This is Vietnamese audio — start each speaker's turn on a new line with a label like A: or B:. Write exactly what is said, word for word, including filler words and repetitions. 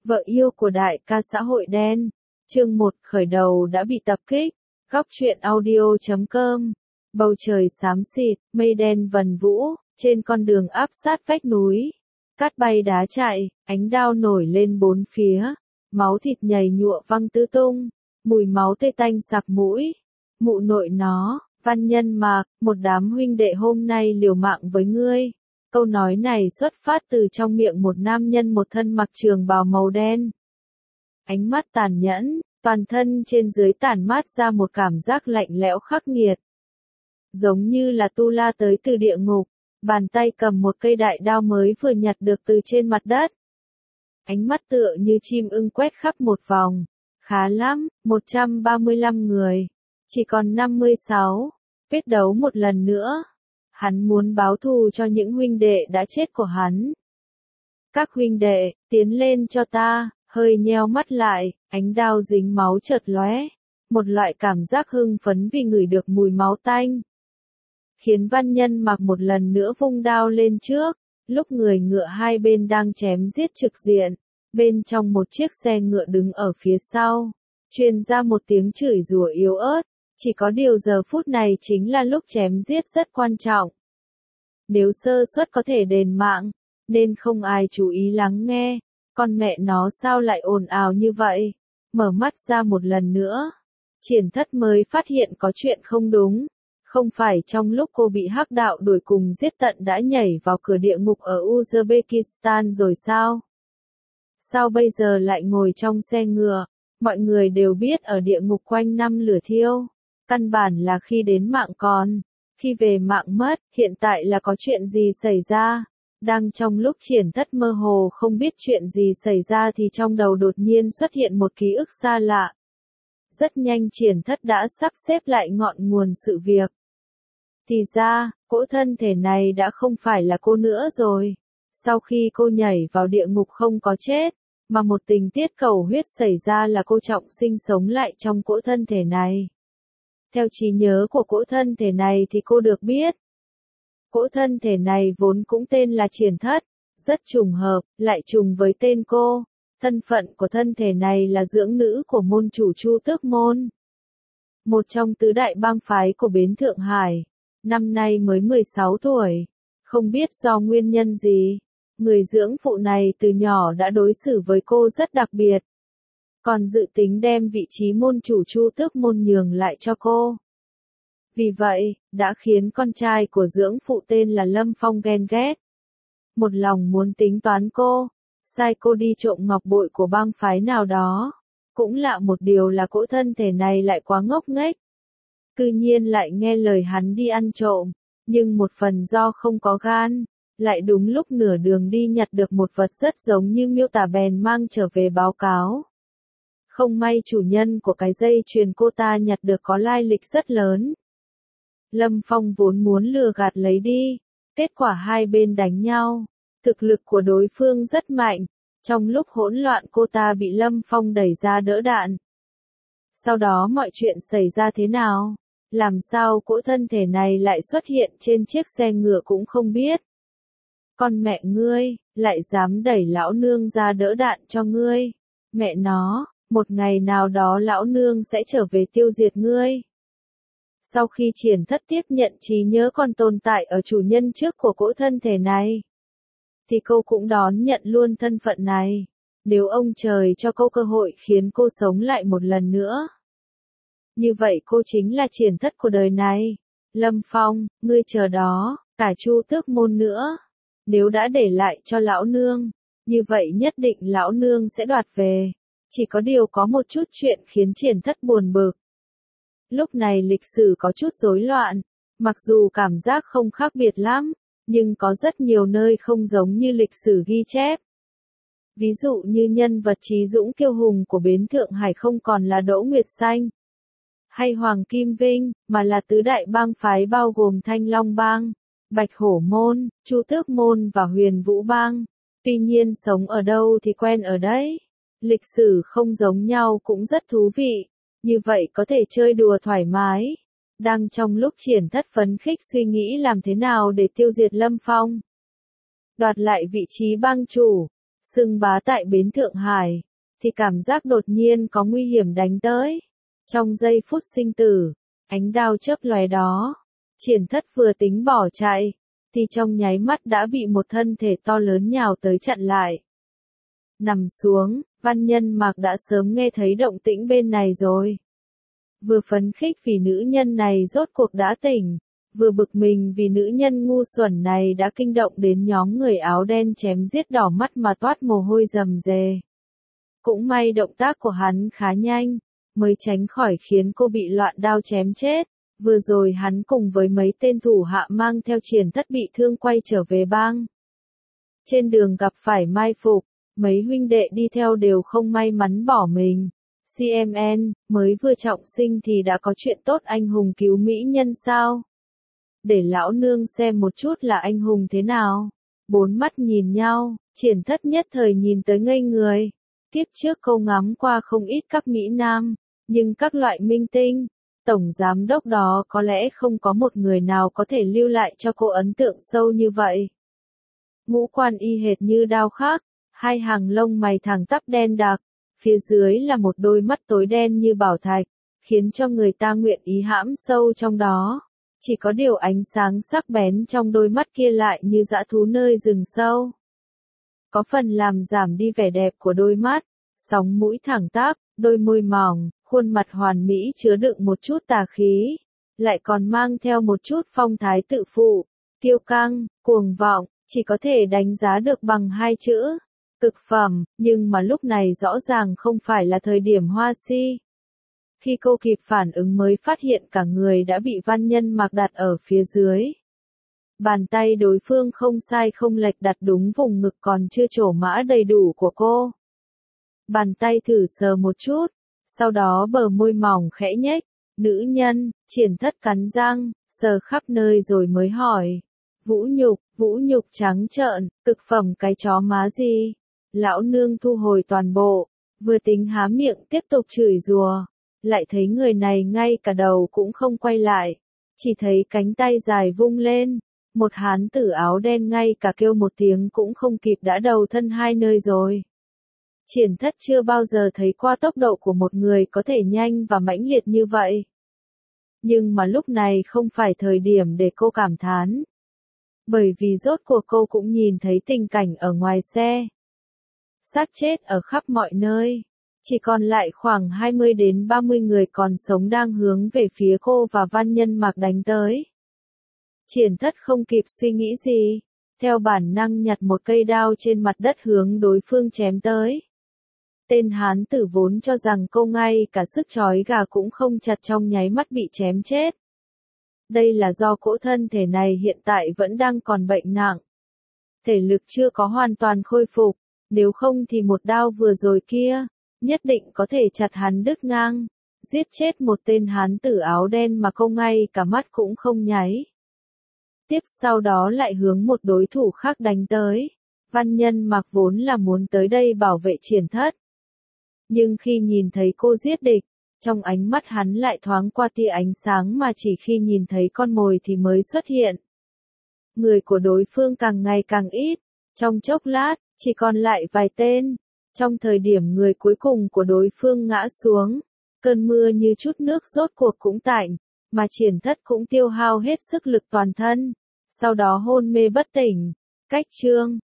A: Vợ yêu của đại ca xã hội đen. Chương một khởi đầu đã bị tập kích. Góc truyện audio chấm com. Bầu trời xám xịt, mây đen vần vũ, trên con đường áp sát vách núi. Cát bay đá chạy, ánh đao nổi lên bốn phía. Máu thịt nhầy nhụa văng tứ tung. Mùi máu tê tanh sặc mũi. Mụ nội nó, Văn Nhân Mạc, một đám huynh đệ hôm nay liều mạng với ngươi. Câu nói này xuất phát từ trong miệng một nam nhân một thân mặc trường bào màu đen. Ánh mắt tàn nhẫn, toàn thân trên dưới tản mát ra một cảm giác lạnh lẽo khắc nghiệt. Giống như là tu la tới từ địa ngục, bàn tay cầm một cây đại đao mới vừa nhặt được từ trên mặt đất. Ánh mắt tựa như chim ưng quét khắp một vòng. Khá lắm, một trăm ba mươi lăm người. Chỉ còn năm mươi sáu. Quyết đấu một lần nữa. Hắn muốn báo thù cho những huynh đệ đã chết của hắn. Các huynh đệ, tiến lên cho ta, hơi nheo mắt lại, ánh đao dính máu chợt lóe. Một loại cảm giác hưng phấn vì ngửi được mùi máu tanh. Khiến Văn Nhân Mặc một lần nữa vung đao lên trước, lúc người ngựa hai bên đang chém giết trực diện. Bên trong một chiếc xe ngựa đứng ở phía sau, truyền ra một tiếng chửi rủa yếu ớt. Chỉ có điều giờ phút này chính là lúc chém giết rất quan trọng. Nếu sơ suất có thể đền mạng, nên không ai chú ý lắng nghe. Con mẹ nó sao lại ồn ào như vậy? Mở mắt ra một lần nữa. Triển Thất mới phát hiện có chuyện không đúng. Không phải trong lúc cô bị hắc đạo đuổi cùng giết tận đã nhảy vào cửa địa ngục ở Uzbekistan rồi sao? Sao bây giờ lại ngồi trong xe ngựa? Mọi người đều biết ở địa ngục quanh năm lửa thiêu. Căn bản là khi đến mạng còn, khi về mạng mất, hiện tại là có chuyện gì xảy ra. Đang trong lúc Triển Thất mơ hồ không biết chuyện gì xảy ra thì trong đầu đột nhiên xuất hiện một ký ức xa lạ. Rất nhanh Triển Thất đã sắp xếp lại ngọn nguồn sự việc. Thì ra, cỗ thân thể này đã không phải là cô nữa rồi. Sau khi cô nhảy vào địa ngục không có chết, mà một tình tiết cầu huyết xảy ra là cô trọng sinh sống lại trong cỗ thân thể này. Theo trí nhớ của cỗ thân thể này thì cô được biết. Cỗ thân thể này vốn cũng tên là Triển Thất, rất trùng hợp, lại trùng với tên cô. Thân phận của thân thể này là dưỡng nữ của môn chủ Chu Tước Môn. Một trong tứ đại bang phái của Bến Thượng Hải, năm nay mới mười sáu tuổi. Không biết do nguyên nhân gì, người dưỡng phụ này từ nhỏ đã đối xử với cô rất đặc biệt. Còn dự tính đem vị trí môn chủ Chu Tước Môn nhường lại cho cô. Vì vậy, đã khiến con trai của dưỡng phụ tên là Lâm Phong ghen ghét. Một lòng muốn tính toán cô, sai cô đi trộm ngọc bội của bang phái nào đó. Cũng lạ một điều là cỗ thân thể này lại quá ngốc nghếch. Cư nhiên lại nghe lời hắn đi ăn trộm, nhưng một phần do không có gan, lại đúng lúc nửa đường đi nhặt được một vật rất giống như miêu tả bèn mang trở về báo cáo. Không may chủ nhân của cái dây chuyền cô ta nhặt được có lai lịch rất lớn. Lâm Phong vốn muốn lừa gạt lấy đi, kết quả hai bên đánh nhau, thực lực của đối phương rất mạnh, trong lúc hỗn loạn cô ta bị Lâm Phong đẩy ra đỡ đạn. Sau đó mọi chuyện xảy ra thế nào? Làm sao cỗ thân thể này lại xuất hiện trên chiếc xe ngựa cũng không biết. Con mẹ ngươi, lại dám đẩy lão nương ra đỡ đạn cho ngươi. Mẹ nó, một ngày nào đó lão nương sẽ trở về tiêu diệt ngươi. Sau khi Triển Thất tiếp nhận trí nhớ còn tồn tại ở chủ nhân trước của cỗ thân thể này, thì cô cũng đón nhận luôn thân phận này. Nếu ông trời cho cô cơ hội khiến cô sống lại một lần nữa, như vậy cô chính là Triển Thất của đời này. Lâm Phong, ngươi chờ đó, cả Chu Tước Môn nữa. Nếu đã để lại cho lão nương, như vậy nhất định lão nương sẽ đoạt về. Chỉ có điều có một chút chuyện khiến Triển Thất buồn bực. Lúc này lịch sử có chút rối loạn, mặc dù cảm giác không khác biệt lắm, nhưng có rất nhiều nơi không giống như lịch sử ghi chép. Ví dụ như nhân vật Trí Dũng Kiêu Hùng của Bến Thượng Hải không còn là Đỗ Nguyệt Xanh hay Hoàng Kim Vinh, mà là tứ đại bang phái bao gồm Thanh Long Bang, Bạch Hổ Môn, Chu Tước Môn và Huyền Vũ Bang. Tuy nhiên sống ở đâu thì quen ở đấy. Lịch sử không giống nhau cũng rất thú vị. Như vậy có thể chơi đùa thoải mái. Đang trong lúc Triển Thất phấn khích suy nghĩ làm thế nào để tiêu diệt Lâm Phong, đoạt lại vị trí bang chủ. xưng bá tại bến Thượng Hải, thì cảm giác đột nhiên có nguy hiểm đánh tới. Trong giây phút sinh tử, ánh đao chớp lóe đó, Triển Thất vừa tính bỏ chạy, thì trong nháy mắt đã bị một thân thể to lớn nhào tới chặn lại. Nằm xuống, Văn Nhân Mạc đã sớm nghe thấy động tĩnh bên này rồi. Vừa phấn khích vì nữ nhân này rốt cuộc đã tỉnh, vừa bực mình vì nữ nhân ngu xuẩn này đã kinh động đến nhóm người áo đen chém giết đỏ mắt mà toát mồ hôi rầm rề. Cũng may động tác của hắn khá nhanh, mới tránh khỏi khiến cô bị loạn đao chém chết. Vừa rồi hắn cùng với mấy tên thủ hạ mang theo Triển Thất bị thương quay trở về bang. Trên đường gặp phải mai phục, mấy huynh đệ đi theo đều không may mắn bỏ mình. xê em en, mới vừa trọng sinh thì đã có chuyện tốt anh hùng cứu mỹ nhân sao? Để lão nương xem một chút là anh hùng thế nào. Bốn mắt nhìn nhau, Triển Thất nhất thời nhìn tới ngây người. Tiếp trước câu ngắm qua không ít các mỹ nam, nhưng các loại minh tinh, tổng giám đốc đó có lẽ không có một người nào có thể lưu lại cho cô ấn tượng sâu như vậy. Ngũ quan y hệt như đao khắc, hai hàng lông mày thẳng tắp đen đặc, phía dưới là một đôi mắt tối đen như bảo thạch, khiến cho người ta nguyện ý hãm sâu trong đó. Chỉ có điều ánh sáng sắc bén trong đôi mắt kia lại như dã thú nơi rừng sâu. Có phần làm giảm đi vẻ đẹp của đôi mắt, sóng mũi thẳng tắp, đôi môi mỏng, khuôn mặt hoàn mỹ chứa đựng một chút tà khí, lại còn mang theo một chút phong thái tự phụ, kiêu căng, cuồng vọng, chỉ có thể đánh giá được bằng hai chữ, cực phẩm, nhưng mà lúc này rõ ràng không phải là thời điểm hoa si. Khi cô kịp phản ứng mới phát hiện cả người đã bị Văn Nhân Mạc đặt ở phía dưới. Bàn tay đối phương không sai không lệch đặt đúng vùng ngực còn chưa trổ mã đầy đủ của cô. Bàn tay thử sờ một chút, sau đó bờ môi mỏng khẽ nhếch, nữ nhân, Triển Thất cắn răng, sờ khắp nơi rồi mới hỏi. Vũ nhục, vũ nhục trắng trợn, cực phẩm cái chó má gì? Lão nương thu hồi toàn bộ, vừa tính há miệng tiếp tục chửi rủa, lại thấy người này ngay cả đầu cũng không quay lại, chỉ thấy cánh tay dài vung lên, một hán tử áo đen ngay cả kêu một tiếng cũng không kịp đã đầu thân hai nơi rồi. Triển Thất chưa bao giờ thấy qua tốc độ của một người có thể nhanh và mãnh liệt như vậy. Nhưng mà lúc này không phải thời điểm để cô cảm thán. Bởi vì rốt cuộc cô cũng nhìn thấy tình cảnh ở ngoài xe. Xác chết ở khắp mọi nơi. Chỉ còn lại khoảng hai mươi đến ba mươi người còn sống đang hướng về phía cô và Văn Nhân Mạc đánh tới. Triển Thất không kịp suy nghĩ gì, theo bản năng nhặt một cây đao trên mặt đất hướng đối phương chém tới. Tên hán tử vốn cho rằng cô ngay cả sức trói gà cũng không chặt trong nháy mắt bị chém chết. Đây là do cỗ thân thể này hiện tại vẫn đang còn bệnh nặng. Thể lực chưa có hoàn toàn khôi phục, nếu không thì một đao vừa rồi kia, nhất định có thể chặt hắn đứt ngang, giết chết một tên hán tử áo đen mà cô ngay cả mắt cũng không nháy. Tiếp sau đó lại hướng một đối thủ khác đánh tới. Văn Nhân Mạc vốn là muốn tới đây bảo vệ Triển Thất. Nhưng khi nhìn thấy cô giết địch, trong ánh mắt hắn lại thoáng qua tia ánh sáng mà chỉ khi nhìn thấy con mồi thì mới xuất hiện. Người của đối phương càng ngày càng ít, trong chốc lát, chỉ còn lại vài tên. Trong thời điểm người cuối cùng của đối phương ngã xuống, cơn mưa như chút nước rốt cuộc cũng tạnh, mà Triển Thất cũng tiêu hao hết sức lực toàn thân, sau đó hôn mê bất tỉnh. Cách chương